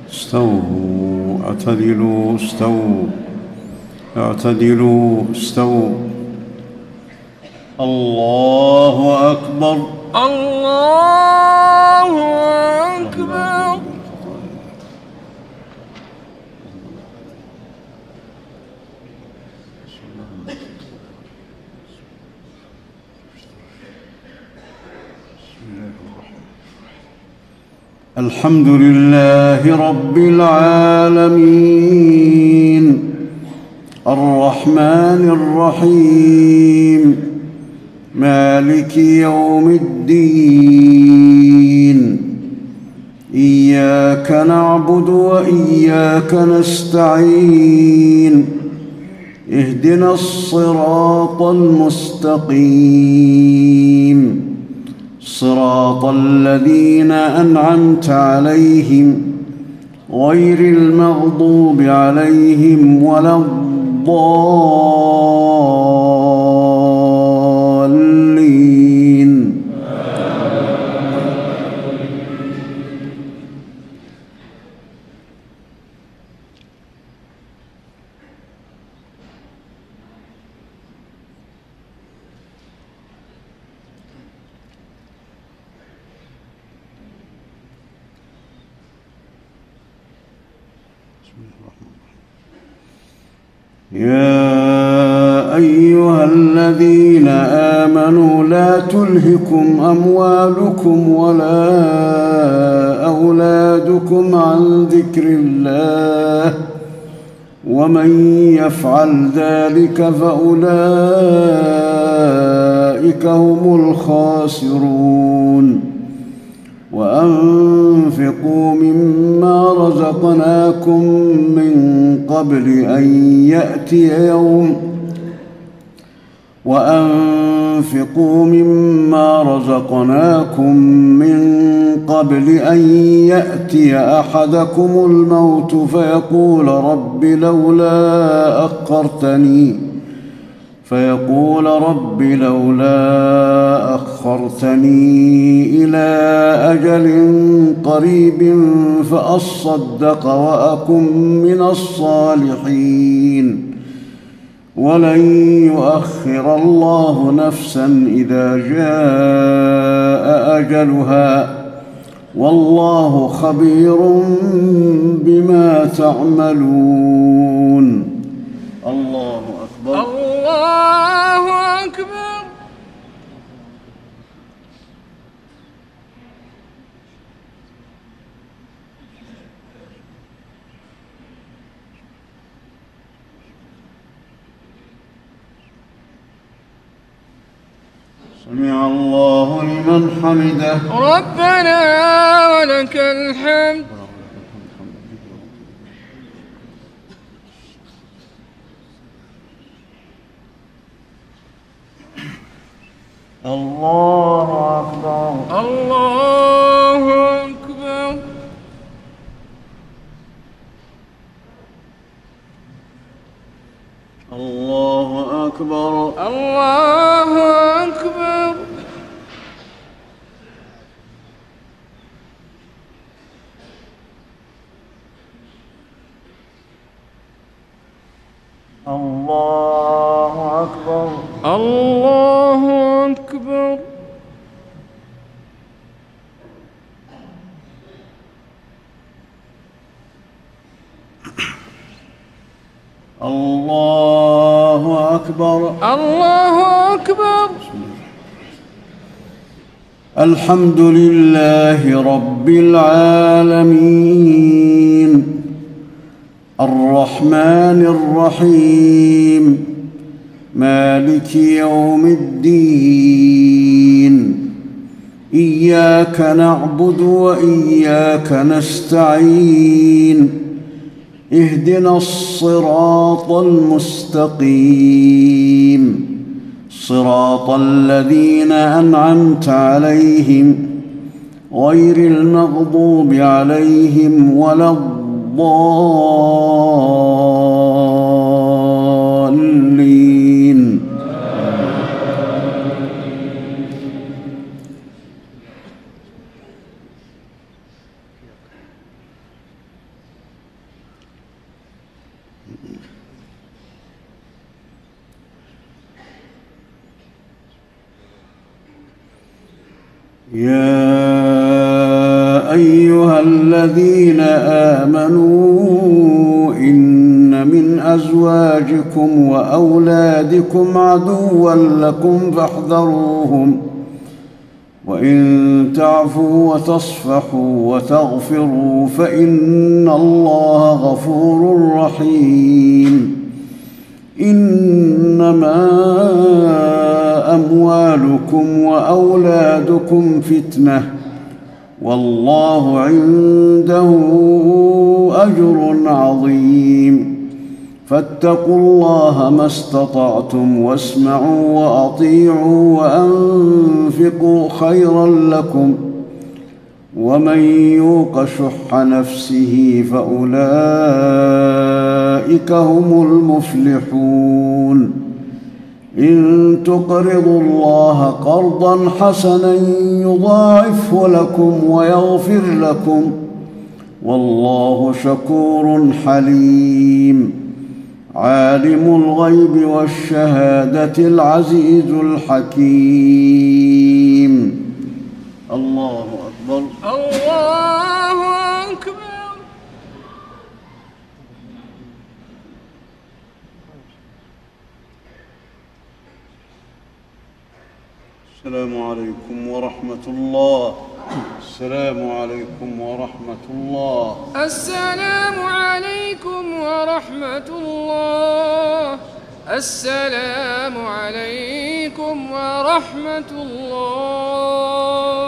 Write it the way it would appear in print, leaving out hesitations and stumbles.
استووا اعتدلوا استووا اعتدلوا استووا. الله أكبر الله أكبر. الحمد لله رب العالمين الرحمن الرحيم مالك يوم الدين إياك نعبد وإياك نستعين اهدنا الصراط المستقيم صراط الذين أنعمت عليهم غير المغضوب عليهم ولا الضالين. يا أيها الذين آمنوا لا تلهكم أموالكم ولا أولادكم عن ذكر الله ومن يفعل ذلك فأولئك هم الخاسرون. وأنفقوا مما رزقناكم من قبل أن يأتي أحدكم الموت فيقول رب لولا أخرتني إلى أجل قريب فأصدق وأكن من الصالحين ولن يؤخر الله نفسا إذا جاء أجلها والله خبير بما تعملون. الله أكبر الله أكبر. سمع الله لمن حمده. ربنا ولك الحمد. الله أكبر الله أكبر. الله أكبر الله أكبر. الله أكبر الله أكبر. الله أكبر الله أكبر. الحمد لله رب العالمين الرحمن الرحيم مالك يوم الدين إياك نعبد وإياك نستعين اهدنا الصراط المستقيم صراط الذين أنعمت عليهم غير المغضوب عليهم ولا الضالين. يا أيها الذين آمنوا إن من أزواجكم وأولادكم عدوا لكم فاحذروهم وإن تعفوا وتصفحوا وتغفروا فإن الله غفور رحيم. إنما أموالكم وأولادكم فتنة والله عنده أجر عظيم. فاتقوا الله ما استطعتم واسمعوا وأطيعوا وأنفقوا خيرا لكم ومن يوق شح نفسه فأولئك هم المفلحون. إن تقرضوا الله قرضا حسنا يضاعفه لكم ويغفر لكم والله شكور حليم. عالم الغيب والشهادة العزيز الحكيم. الله أكبر. الله أكبر. السلام عليكم ورحمة الله. السلام عليكم ورحمة الله. السلام عليكم ورحمة الله. السلام عليكم ورحمة الله.